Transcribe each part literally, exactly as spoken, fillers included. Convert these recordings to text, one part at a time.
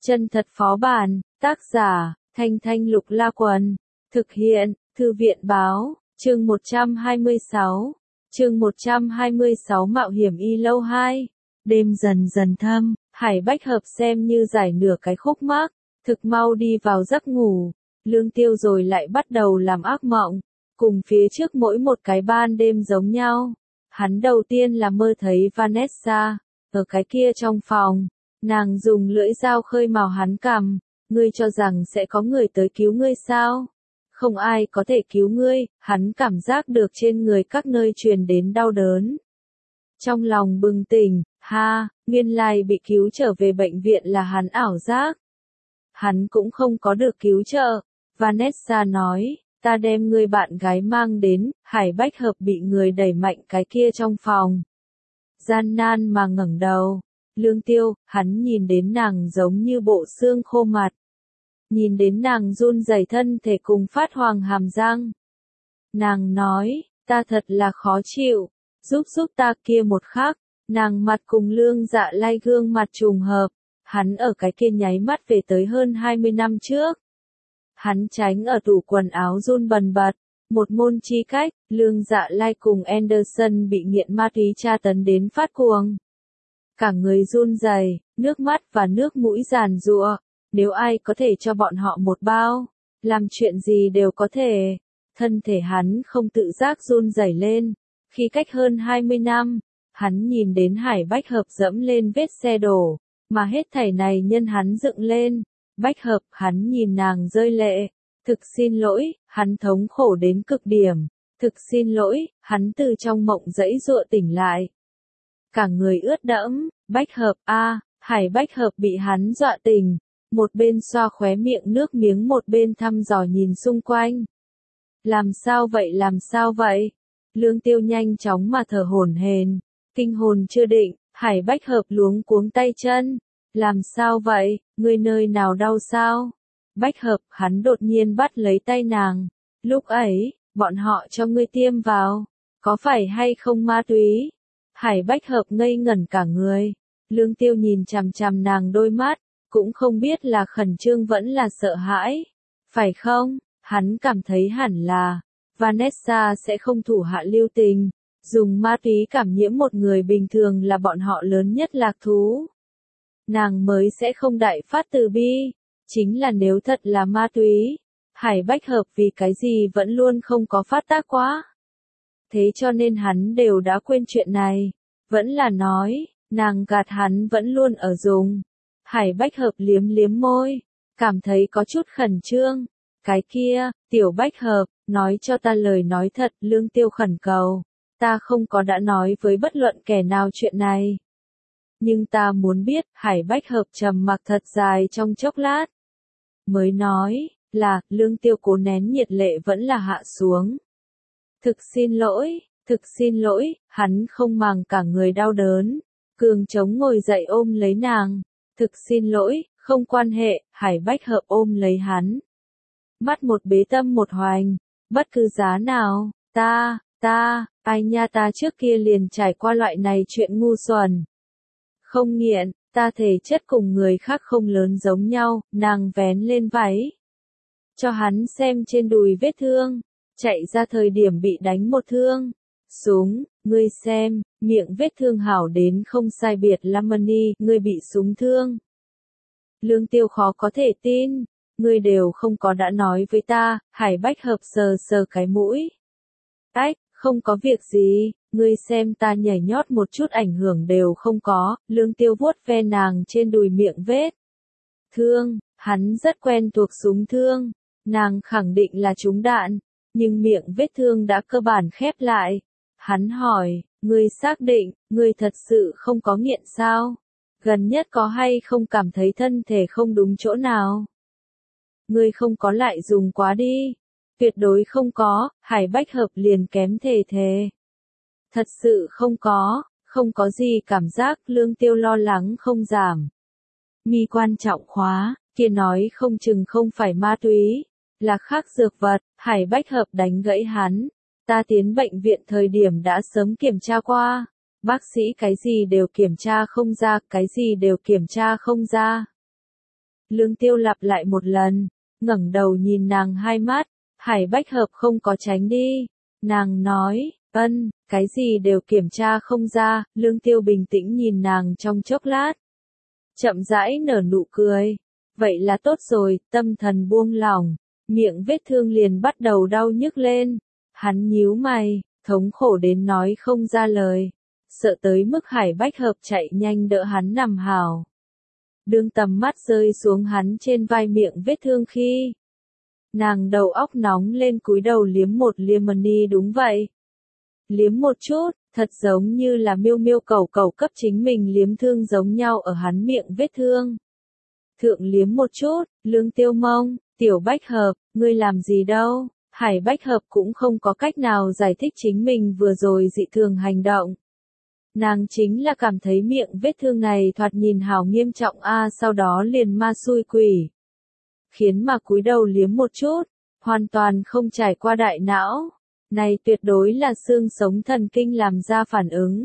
Chân thật phó bản, tác giả, Thanh Thanh Lục La Quần, thực hiện, Thư viện báo, chương một trăm hai mươi sáu, chương một trăm hai mươi sáu Mạo hiểm y lâu hai, đêm dần dần thâm, Hải Bách Hợp xem như giải nửa cái khúc mắc, thực mau đi vào giấc ngủ, Lương Tiêu rồi lại bắt đầu làm ác mộng, cùng phía trước mỗi một cái ban đêm giống nhau. Hắn đầu tiên là mơ thấy Vanessa, ở cái kia trong phòng, nàng dùng lưỡi dao khơi mào hắn cằm, ngươi cho rằng sẽ có người tới cứu ngươi sao? Không ai có thể cứu ngươi, hắn cảm giác được trên người các nơi truyền đến đau đớn. Trong lòng bừng tỉnh, ha, nguyên lai bị cứu trở về bệnh viện là hắn ảo giác. Hắn cũng không có được cứu trợ, Vanessa nói. Ta đem người bạn gái mang đến, Hải Bách Hợp bị người đẩy mạnh cái kia trong phòng. Gian nan mà ngẩng đầu, Lương Tiêu, hắn nhìn đến nàng giống như bộ xương khô mặt. Nhìn đến nàng run rẩy thân thể cùng phát hoàng hàm răng. Nàng nói, ta thật là khó chịu, giúp giúp ta kia một khắc, nàng mặt cùng Lương Dạ Lai gương mặt trùng hợp, hắn ở cái kia nháy mắt về tới hơn hai mươi năm trước. Hắn tránh ở tủ quần áo run bần bật, một môn chi cách, Lương Dạ Lai cùng Anderson bị nghiện ma túy tra tấn đến phát cuồng. Cả người run rẩy, nước mắt và nước mũi giàn giụa, nếu ai có thể cho bọn họ một bao, làm chuyện gì đều có thể. Thân thể hắn không tự giác run rẩy lên, khi cách hơn hai mươi năm, hắn nhìn đến Hải Bách Hợp dẫm lên vết xe đổ, mà hết thảy này nhân hắn dựng lên. Bách Hợp, hắn nhìn nàng rơi lệ, thực xin lỗi, hắn thống khổ đến cực điểm, thực xin lỗi, hắn từ trong mộng dãy dụa tỉnh lại. Cả người ướt đẫm, Bách Hợp, a, Hải Bách Hợp bị hắn dọa tỉnh, một bên xoa khóe miệng nước miếng một bên thăm dò nhìn xung quanh. Làm sao vậy làm sao vậy? Lương Tiêu nhanh chóng mà thở hổn hển, kinh hồn chưa định, Hải Bách Hợp luống cuống tay chân. Làm sao vậy, ngươi nơi nào đau sao? Bách Hợp, hắn đột nhiên bắt lấy tay nàng. Lúc ấy, bọn họ cho ngươi tiêm vào. Có phải hay không ma túy? Hải Bách Hợp ngây ngẩn cả người. Lương Tiêu nhìn chằm chằm nàng đôi mắt, cũng không biết là khẩn trương vẫn là sợ hãi. Phải không? Hắn cảm thấy hẳn là, Vanessa sẽ không thủ hạ lưu tình. Dùng ma túy cảm nhiễm một người bình thường là bọn họ lớn nhất lạc thú. Nàng mới sẽ không đại phát từ bi, chính là nếu thật là ma túy, Hải Bách Hợp vì cái gì vẫn luôn không có phát tác quá. Thế cho nên hắn đều đã quên chuyện này, vẫn là nói, nàng gạt hắn vẫn luôn ở dùng. Hải Bách Hợp liếm liếm môi, cảm thấy có chút khẩn trương. Cái kia, tiểu Bách Hợp, nói cho ta lời nói thật, Lương Tiêu khẩn cầu, ta không có đã nói với bất luận kẻ nào chuyện này. Nhưng ta muốn biết, Hải Bách Hợp trầm mặc thật dài trong chốc lát. Mới nói, là, Lương Tiêu cố nén nhiệt lệ vẫn là hạ xuống. Thực xin lỗi, thực xin lỗi, hắn không màng cả người đau đớn. Cường trống ngồi dậy ôm lấy nàng. Thực xin lỗi, không quan hệ, Hải Bách Hợp ôm lấy hắn. Mắt một bế tâm một hoành, bất cứ giá nào, ta, ta, ai nha ta trước kia liền trải qua loại này chuyện ngu xuẩn. Không nghiện, ta thể chất cùng người khác không lớn giống nhau, nàng vén lên váy. Cho hắn xem trên đùi vết thương, chạy ra thời điểm bị đánh một thương. Súng, ngươi xem, miệng vết thương hảo đến không sai biệt Lamani, ngươi bị súng thương. Lương Tiêu khó có thể tin, ngươi đều không có đã nói với ta, Hải Bách Hợp sờ sờ cái mũi. Ách, không có việc gì. Ngươi xem ta nhảy nhót một chút ảnh hưởng đều không có, Lương Tiêu vuốt ve nàng trên đùi miệng vết thương, hắn rất quen thuộc súng thương, nàng khẳng định là trúng đạn, nhưng miệng vết thương đã cơ bản khép lại. Hắn hỏi, ngươi xác định, ngươi thật sự không có nghiện sao? Gần nhất có hay không cảm thấy thân thể không đúng chỗ nào? Ngươi không có lại dùng quá đi. Tuyệt đối không có, Hải Bách Hợp liền kém thề thề. Thật sự không có, không có gì cảm giác, Lương Tiêu lo lắng không giảm. Mi quan trọng khóa, kia nói không chừng không phải ma túy, là khác dược vật, Hải Bách Hợp đánh gãy hắn. Ta tiến bệnh viện thời điểm đã sớm kiểm tra qua, bác sĩ cái gì đều kiểm tra không ra, cái gì đều kiểm tra không ra. Lương Tiêu lặp lại một lần, ngẩng đầu nhìn nàng hai mắt, Hải Bách Hợp không có tránh đi. Nàng nói, ân, cái gì đều kiểm tra không ra, Lương Tiêu bình tĩnh nhìn nàng trong chốc lát. Chậm rãi nở nụ cười. Vậy là tốt rồi, tâm thần buông lỏng, miệng vết thương liền bắt đầu đau nhức lên. Hắn nhíu mày, thống khổ đến nói không ra lời, sợ tới mức Hải Bách Hợp chạy nhanh đỡ hắn nằm hào. Đương tầm mắt rơi xuống hắn trên vai miệng vết thương khi nàng đầu óc nóng lên cúi đầu liếm một lemony. Đúng vậy, liếm một chút, thật giống như là miêu miêu cầu cầu cấp chính mình liếm thương giống nhau ở hắn miệng vết thương. Thượng liếm một chút, Lương Tiêu mông, Tiểu Bách Hợp, ngươi làm gì đâu? Hải Bách Hợp cũng không có cách nào giải thích chính mình vừa rồi dị thường hành động. Nàng chính là cảm thấy miệng vết thương này thoạt nhìn hào nghiêm trọng a, sau đó liền ma xui quỷ khiến mà cúi đầu liếm một chút, hoàn toàn không trải qua đại não. Này tuyệt đối là xương sống thần kinh làm ra phản ứng.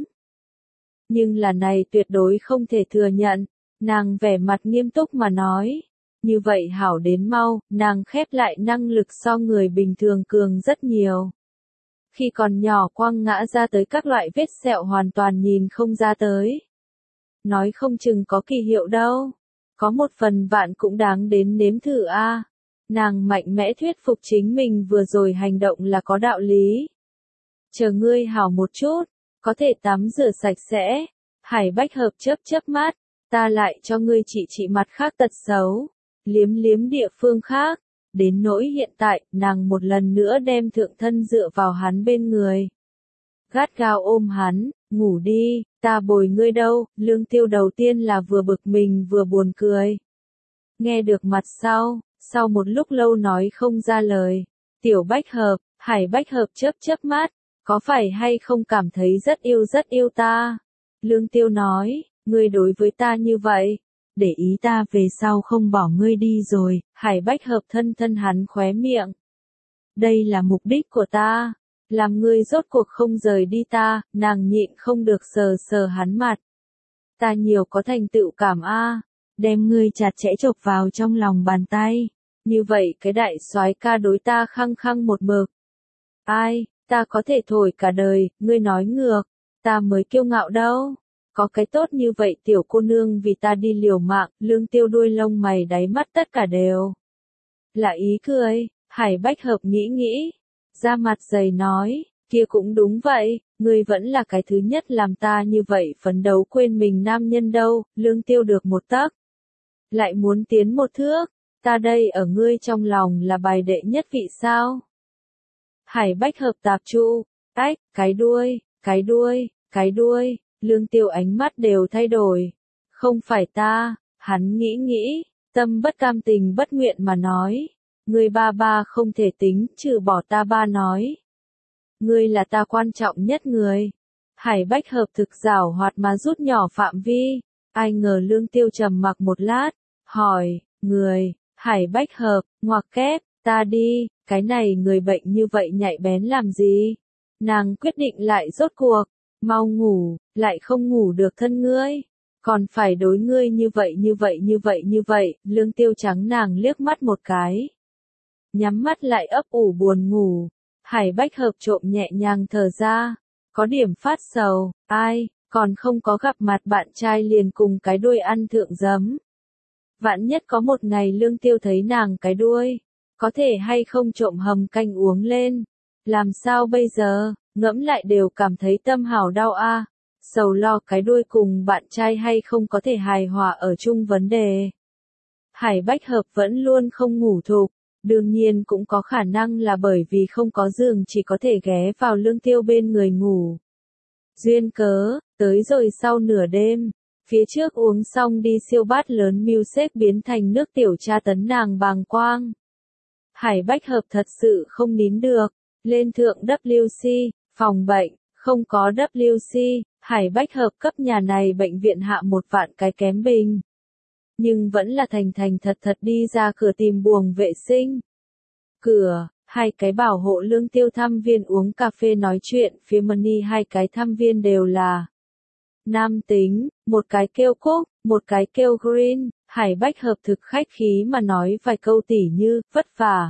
Nhưng là này tuyệt đối không thể thừa nhận. Nàng vẻ mặt nghiêm túc mà nói. Như vậy hảo đến mau, nàng khép lại năng lực so người bình thường cường rất nhiều. Khi còn nhỏ quăng ngã ra tới các loại vết sẹo hoàn toàn nhìn không ra tới. Nói không chừng có kỳ hiệu đâu. Có một phần vạn cũng đáng đến nếm thử a. Nàng mạnh mẽ thuyết phục chính mình vừa rồi hành động là có đạo lý. Chờ ngươi hảo một chút, có thể tắm rửa sạch sẽ. Hải Bách Hợp chớp chớp mắt, ta lại cho ngươi trị trị mặt khác tật xấu, liếm liếm địa phương khác. Đến nỗi hiện tại, nàng một lần nữa đem thượng thân dựa vào hắn bên người. Gắt gao ôm hắn, ngủ đi, ta bồi ngươi đâu. Lương Tiêu đầu tiên là vừa bực mình vừa buồn cười. Nghe được mặt sau, sau một lúc lâu nói không ra lời. Tiểu Bách Hợp, Hải Bách Hợp chớp chớp mắt, có phải hay không cảm thấy rất yêu rất yêu ta? Lương Tiêu nói, ngươi đối với ta như vậy, để ý ta về sau không bỏ ngươi đi rồi. Hải Bách Hợp thân thân hắn khóe miệng. Đây là mục đích của ta, làm ngươi rốt cuộc không rời đi ta. Nàng nhịn không được sờ sờ hắn mặt. Ta nhiều có thành tựu cảm a, đem ngươi chặt chẽ chộp vào trong lòng bàn tay. Như vậy cái đại soái ca đối ta khăng khăng một mực. Ai, ta có thể thổi cả đời, ngươi nói ngược, ta mới kiêu ngạo đâu. Có cái tốt như vậy tiểu cô nương vì ta đi liều mạng. Lương Tiêu đuôi lông mày đáy mắt tất cả đều là ý cười. Hải Bách Hợp nghĩ nghĩ, ra mặt dày nói, kia cũng đúng vậy, ngươi vẫn là cái thứ nhất làm ta như vậy phấn đấu quên mình nam nhân đâu. Lương Tiêu được một tấc, lại muốn tiến một thước, ta đây ở ngươi trong lòng là bài đệ nhất vị sao? Hải Bách Hợp tạp trụ, ách, cái đuôi, cái đuôi, cái đuôi. Lương Tiêu ánh mắt đều thay đổi. Không phải ta, hắn nghĩ nghĩ, tâm bất cam tình bất nguyện mà nói. Ngươi ba ba không thể tính, trừ bỏ ta ba nói. Ngươi là ta quan trọng nhất người. Hải Bách Hợp thực giảo hoạt mà rút nhỏ phạm vi. Ai ngờ Lương Tiêu trầm mặc một lát, hỏi, người, Hải Bách Hợp, ngoặc kép, ta đi, cái này người bệnh như vậy nhạy bén làm gì? Nàng quyết định lại rốt cuộc. Mau ngủ, lại không ngủ được thân ngươi, còn phải đối ngươi như vậy như vậy như vậy như vậy. Lương Tiêu trắng nàng liếc mắt một cái, nhắm mắt lại ấp ủ buồn ngủ. Hải Bách Hợp trộm nhẹ nhàng thở ra, có điểm phát sầu, ai, còn không có gặp mặt bạn trai liền cùng cái đuôi ăn thượng giấm. Vạn nhất có một ngày Lương Tiêu thấy nàng cái đuôi, có thể hay không trộm hầm canh uống lên, làm sao bây giờ? Ngẫm lại đều cảm thấy tâm hào đau a. Sầu lo cái đuôi cùng bạn trai hay không có thể hài hòa ở chung vấn đề. Hải Bách Hợp vẫn luôn không ngủ thục, đương nhiên cũng có khả năng là bởi vì không có giường chỉ có thể ghé vào Lương Tiêu bên người ngủ. Duyên cớ, tới rồi sau nửa đêm, phía trước uống xong đi siêu bát lớn milkshake biến thành nước tiểu tra tấn nàng bàng quang. Hải Bách Hợp thật sự không nín được, lên thượng W C. Phòng bệnh, không có W C, Hải Bách Hợp cấp nhà này bệnh viện hạ một vạn cái kém bình. Nhưng vẫn là thành thành thật thật đi ra cửa tìm buồng vệ sinh. Cửa, hai cái bảo hộ Lương Tiêu thăm viên uống cà phê nói chuyện, phía Money hai cái thăm viên đều là nam tính, một cái kêu Cúc, một cái kêu Green. Hải Bách Hợp thực khách khí mà nói vài câu tỉ như, vất vả.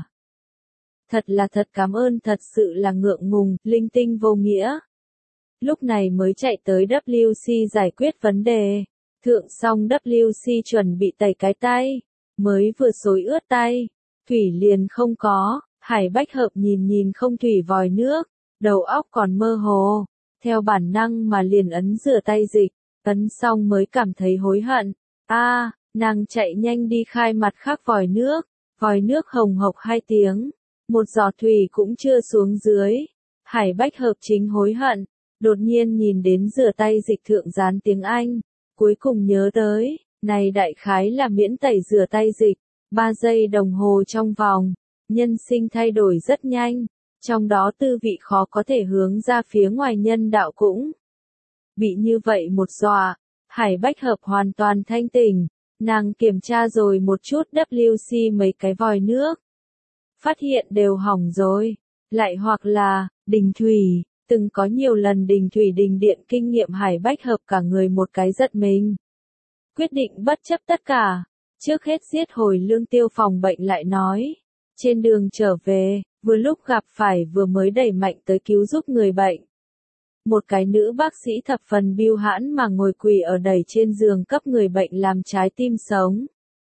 Thật là thật cảm ơn, thật sự là ngượng ngùng, linh tinh vô nghĩa. Lúc này mới chạy tới W C giải quyết vấn đề. Thượng xong W C chuẩn bị tẩy cái tay. Mới vừa xối ướt tay. Thủy liền không có. Hải Bách Hợp nhìn nhìn không thủy vòi nước. Đầu óc còn mơ hồ. Theo bản năng mà liền ấn rửa tay dịch. Ấn xong mới cảm thấy hối hận. a nàng chạy nhanh đi khai mặt khác vòi nước. Vòi nước hồng hộc hai tiếng. Một giọt thủy cũng chưa xuống dưới. Hải Bách Hợp chính hối hận. Đột nhiên nhìn đến rửa tay dịch thượng dán tiếng Anh. Cuối cùng nhớ tới, này đại khái là miễn tẩy rửa tay dịch. ba giây đồng hồ trong vòng. Nhân sinh thay đổi rất nhanh. Trong đó tư vị khó có thể hướng ra phía ngoài nhân đạo cũng. Bị như vậy một dọa. Hải Bách Hợp hoàn toàn thanh tỉnh. Nàng kiểm tra rồi một chút W C mấy cái vòi nước. Phát hiện đều hỏng rồi. Lại hoặc là, đình thủy. Từng có nhiều lần đình thủy đình điện kinh nghiệm Hải Bách Hợp cả người một cái giật mình. Quyết định bất chấp tất cả. Trước hết giết hồi Lương Tiêu phòng bệnh lại nói. Trên đường trở về, vừa lúc gặp phải vừa mới đẩy mạnh tới cứu giúp người bệnh. Một cái nữ bác sĩ thập phần biêu hãn mà ngồi quỳ ở đẩy trên giường cấp người bệnh làm trái tim sống.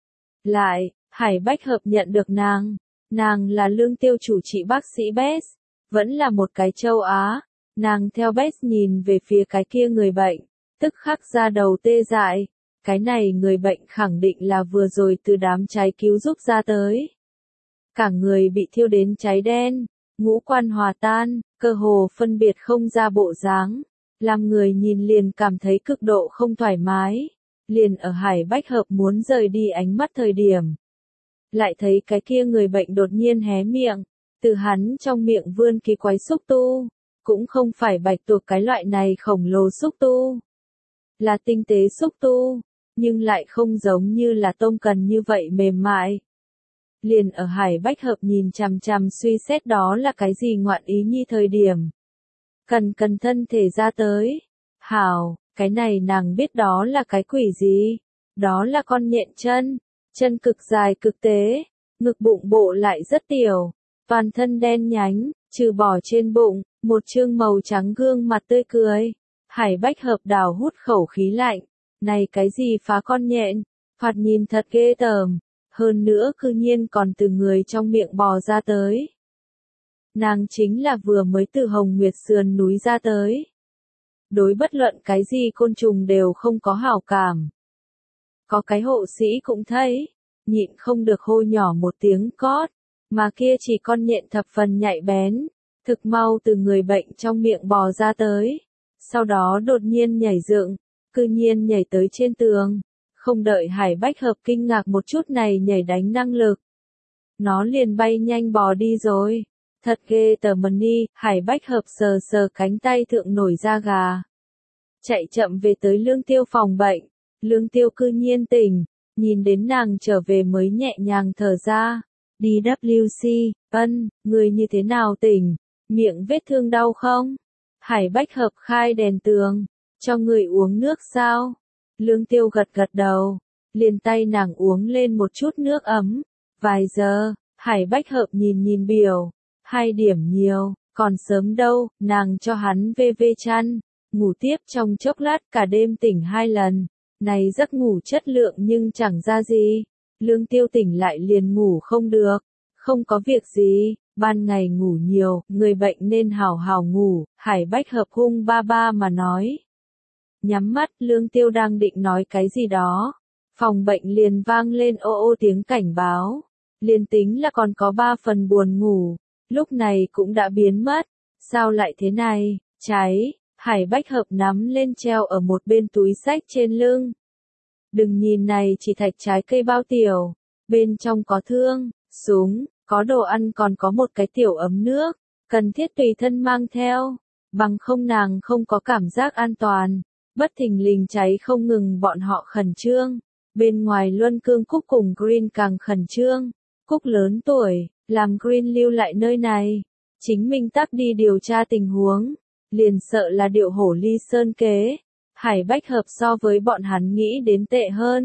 Lại, Hải Bách Hợp nhận được nàng. Nàng là Lương Tiêu chủ trị bác sĩ Bess. Vẫn là một cái châu Á. Nàng theo Bess nhìn về phía cái kia người bệnh. Tức khắc ra đầu tê dại. Cái này người bệnh khẳng định là vừa rồi từ đám cháy cứu giúp ra tới. Cả người bị thiêu đến cháy đen. Ngũ quan hòa tan, cơ hồ phân biệt không ra bộ dáng. Làm người nhìn liền cảm thấy cực độ không thoải mái. Liền ở Hải Bách Hợp muốn rời đi ánh mắt thời điểm. Lại thấy cái kia người bệnh đột nhiên hé miệng. Từ hắn trong miệng vươn kỳ quái xúc tu. Cũng không phải bạch tuộc cái loại này khổng lồ xúc tu. Là tinh tế xúc tu. Nhưng lại không giống như là tôm cần như vậy mềm mại. Liền ở Hải Bách Hợp nhìn chằm chằm suy xét đó là cái gì ngoạn ý nhi thời điểm. Cần cần thân thể ra tới. Hảo, cái này nàng biết đó là cái quỷ gì. Đó là con nhện chân. Chân cực dài cực tế. Ngực bụng bộ lại rất tiểu. Toàn thân đen nhánh, trừ bỏ trên bụng, một trương màu trắng gương mặt tươi cười. Hải Bách Hợp đào hút khẩu khí lạnh. Này cái gì phá con nhện. Thoạt nhìn thật ghê tởm. Hơn nữa cư nhiên còn từ người trong miệng bò ra tới. Nàng chính là vừa mới từ Hồng Nguyệt sườn núi ra tới. Đối bất luận cái gì côn trùng đều không có hảo cảm. Có cái hộ sĩ cũng thấy, nhịn không được hô nhỏ một tiếng cót, mà kia chỉ con nhện thập phần nhạy bén, thực mau từ người bệnh trong miệng bò ra tới. Sau đó đột nhiên nhảy dựng, cư nhiên nhảy tới trên tường. Không đợi Hải Bách Hợp kinh ngạc một chút này nhảy đánh năng lực. Nó liền bay nhanh bò đi rồi. Thật ghê tởm đi, Hải Bách Hợp sờ sờ cánh tay thượng nổi da gà. Chạy chậm về tới Lương Tiêu phòng bệnh. Lương Tiêu cư nhiên tỉnh, nhìn đến nàng trở về mới nhẹ nhàng thở ra. Đi W C, ân, người như thế nào tỉnh, miệng vết thương đau không? Hải Bách Hợp khai đèn tường, cho người uống nước sao? Lương Tiêu gật gật đầu, liền tay nàng uống lên một chút nước ấm. Vài giờ, Hải Bách Hợp nhìn nhìn biểu, hai điểm nhiều, còn sớm đâu, nàng cho hắn vê vê chăn, ngủ tiếp trong chốc lát cả đêm tỉnh hai lần. Này giấc ngủ chất lượng nhưng chẳng ra gì. Lương Tiêu tỉnh lại liền ngủ không được, không có việc gì, ban ngày ngủ nhiều, người bệnh nên hào hào ngủ, Hải Bách Hợp hung ba ba mà nói. Nhắm mắt, Lương Tiêu đang định nói cái gì đó. Phòng bệnh liền vang lên ô ô tiếng cảnh báo. Liền tính là còn có ba phần buồn ngủ, lúc này cũng đã biến mất. Sao lại thế này, cháy, Hải Bách Hợp nắm lên treo ở một bên túi xách trên lưng. Đừng nhìn này chỉ thạch trái cây bao tiểu, bên trong có thương, súng, có đồ ăn còn có một cái tiểu ấm nước, cần thiết tùy thân mang theo, bằng không nàng không có cảm giác an toàn. Bất thình lình cháy không ngừng bọn họ khẩn trương, bên ngoài Luân Cương Cúc cùng Green càng khẩn trương. Cúc lớn tuổi, làm Green lưu lại nơi này, chính mình tắc đi điều tra tình huống, liền sợ là điệu hổ ly sơn kế. Hải Bách Hợp so với bọn hắn nghĩ đến tệ hơn,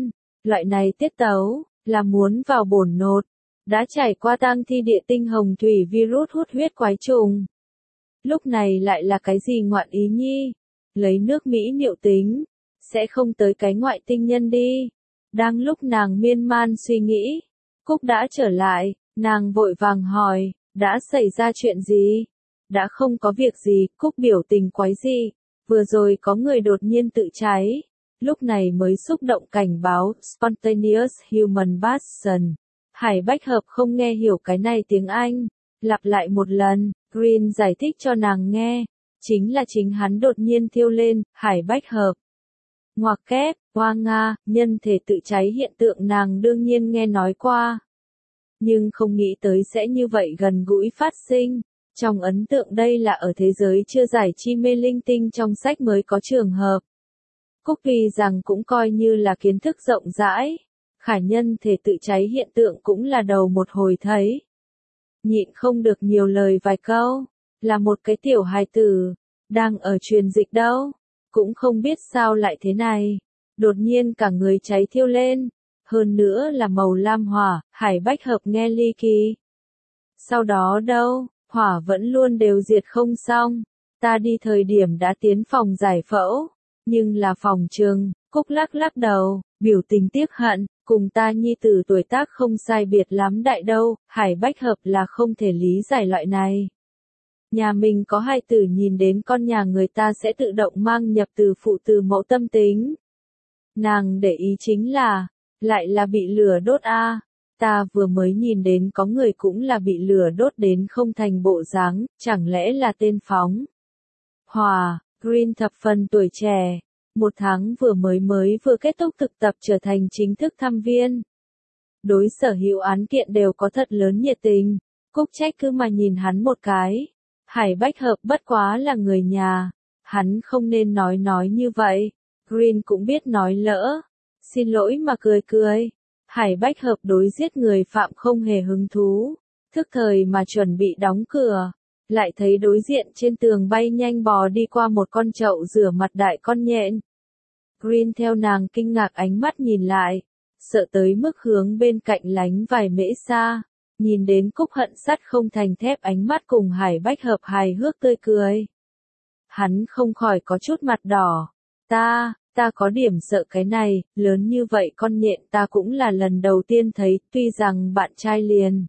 loại này tiết tấu, là muốn vào bổn nột. Đã trải qua tang thi địa tinh hồng thủy virus hút huyết quái trùng. Lúc này lại là cái gì ngoạn ý nhi? Lấy nước Mỹ niệu tính, sẽ không tới cái ngoại tinh nhân đi. Đang lúc nàng miên man suy nghĩ, Cúc đã trở lại, nàng vội vàng hỏi, đã xảy ra chuyện gì? Đã không có việc gì, Cúc biểu tình quái dị, vừa rồi có người đột nhiên tự cháy, lúc này mới xúc động cảnh báo, spontaneous human passion. Hải Bách Hợp không nghe hiểu cái này tiếng Anh, lặp lại một lần, Green giải thích cho nàng nghe, chính là chính hắn đột nhiên thiêu lên, Hải Bách Hợp. Ngoặc kép, hoa Nga, nhân thể tự cháy hiện tượng nàng đương nhiên nghe nói qua. Nhưng không nghĩ tới sẽ như vậy gần gũi phát sinh. Trong ấn tượng đây là ở thế giới chưa giải chi mê linh tinh trong sách mới có trường hợp. Cúc vì rằng cũng coi như là kiến thức rộng rãi. Khả nhân thể tự cháy hiện tượng cũng là đầu một hồi thấy. Nhịn không được nhiều lời vài câu. Là một cái tiểu hài tử. Đang ở truyền dịch đâu. Cũng không biết sao lại thế này. Đột nhiên cả người cháy thiêu lên. Hơn nữa là màu lam hỏa, Hải Bách Hợp nghe ly kỳ. Sau đó đâu, hỏa vẫn luôn đều diệt không xong. Ta đi thời điểm đã tiến phòng giải phẫu. Nhưng là phòng trường, Cúc lắc lắc đầu, biểu tình tiếc hận, cùng ta nhi tử tuổi tác không sai biệt lắm đại đâu, Hải Bách Hợp là không thể lý giải loại này. Nhà mình có hai tử nhìn đến con nhà người ta sẽ tự động mang nhập từ phụ từ mẫu tâm tính. Nàng để ý chính là, lại là bị lửa đốt a. À. Ta vừa mới nhìn đến có người cũng là bị lửa đốt đến không thành bộ dáng, chẳng lẽ là tên phóng. Hòa, Green thập phần tuổi trẻ, một tháng vừa mới mới vừa kết thúc thực tập trở thành chính thức thăm viên. Đối sở hữu án kiện đều có thật lớn nhiệt tình, Cúc trách cứ mà nhìn hắn một cái. Hải Bách Hợp bất quá là người nhà, hắn không nên nói nói như vậy. Green cũng biết nói lỡ, xin lỗi mà cười cười. Hải Bách Hợp đối giết người phạm không hề hứng thú, thức thời mà chuẩn bị đóng cửa, lại thấy đối diện trên tường bay nhanh bò đi qua một con chậu rửa mặt đại con nhện. Green theo nàng kinh ngạc ánh mắt nhìn lại, sợ tới mức hướng bên cạnh lánh vài mễ xa, nhìn đến Cúc hận sắt không thành thép ánh mắt cùng Hải Bách Hợp hài hước tươi cười. Hắn không khỏi có chút mặt đỏ, ta... Ta có điểm sợ cái này, lớn như vậy con nhện ta cũng là lần đầu tiên thấy, tuy rằng bạn trai liền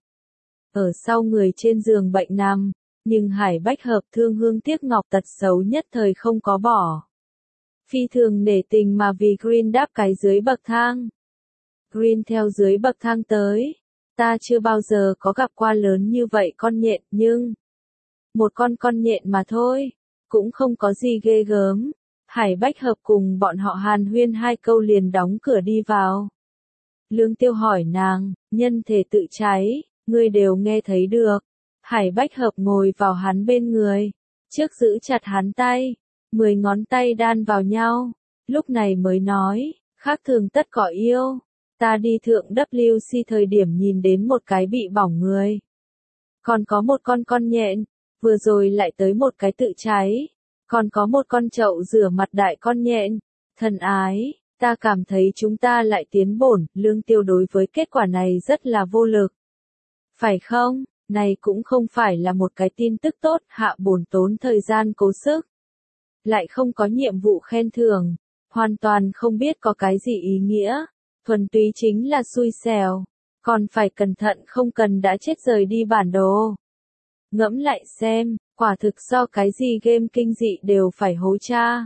ở sau người trên giường bệnh nằm, nhưng Hải Bách Hợp thương hương tiếc ngọc tật xấu nhất thời không có bỏ. Phi thường nể tình mà vì Green đáp cái dưới bậc thang. Green theo dưới bậc thang tới, ta chưa bao giờ có gặp qua lớn như vậy con nhện, nhưng một con con nhện mà thôi, cũng không có gì ghê gớm. Hải Bách Hợp cùng bọn họ hàn huyên hai câu liền đóng cửa đi vào. Lương Tiêu hỏi nàng, nhân thể tự cháy, ngươi đều nghe thấy được. Hải Bách Hợp ngồi vào hắn bên người, trước giữ chặt hắn tay, mười ngón tay đan vào nhau, lúc này mới nói, khác thường tất có yêu. Ta đi thượng W C thời điểm nhìn đến một cái bị bỏng người. Còn có một con con nhện, vừa rồi lại tới một cái tự cháy. Còn có một con chậu rửa mặt đại con nhện. Thân ái, ta cảm thấy chúng ta lại tiến bổn, Lương Tiêu đối với kết quả này rất là vô lực. Phải không? Này cũng không phải là một cái tin tức tốt, hạ bổn tốn thời gian cố sức. Lại không có nhiệm vụ khen thưởng, hoàn toàn không biết có cái gì ý nghĩa, thuần túy chính là xui xẻo, còn phải cẩn thận không cần đã chết rời đi bản đồ. Ngẫm lại xem. Quả thực do cái gì game kinh dị đều phải hố cha.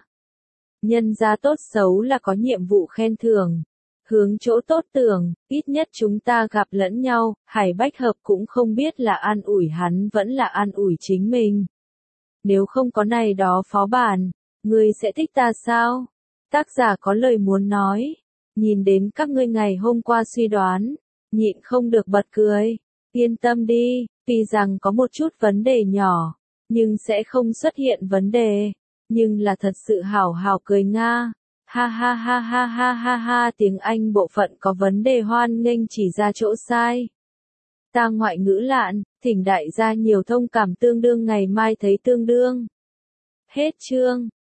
Nhân ra tốt xấu là có nhiệm vụ khen thưởng. Hướng chỗ tốt tưởng, ít nhất chúng ta gặp lẫn nhau, Hải Bách Hợp cũng không biết là an ủi hắn vẫn là an ủi chính mình. Nếu không có này đó phó bản, ngươi sẽ thích ta sao? Tác giả có lời muốn nói. Nhìn đến các ngươi ngày hôm qua suy đoán, nhịn không được bật cười. Yên tâm đi, tuy rằng có một chút vấn đề nhỏ. Nhưng sẽ không xuất hiện vấn đề, nhưng là thật sự hảo hảo cười nga. Ha ha ha ha ha ha ha tiếng Anh bộ phận có vấn đề hoan nghênh chỉ ra chỗ sai. Ta ngoại ngữ lạn, thỉnh đại gia nhiều thông cảm tương đương ngày mai thấy tương đương. Hết chương.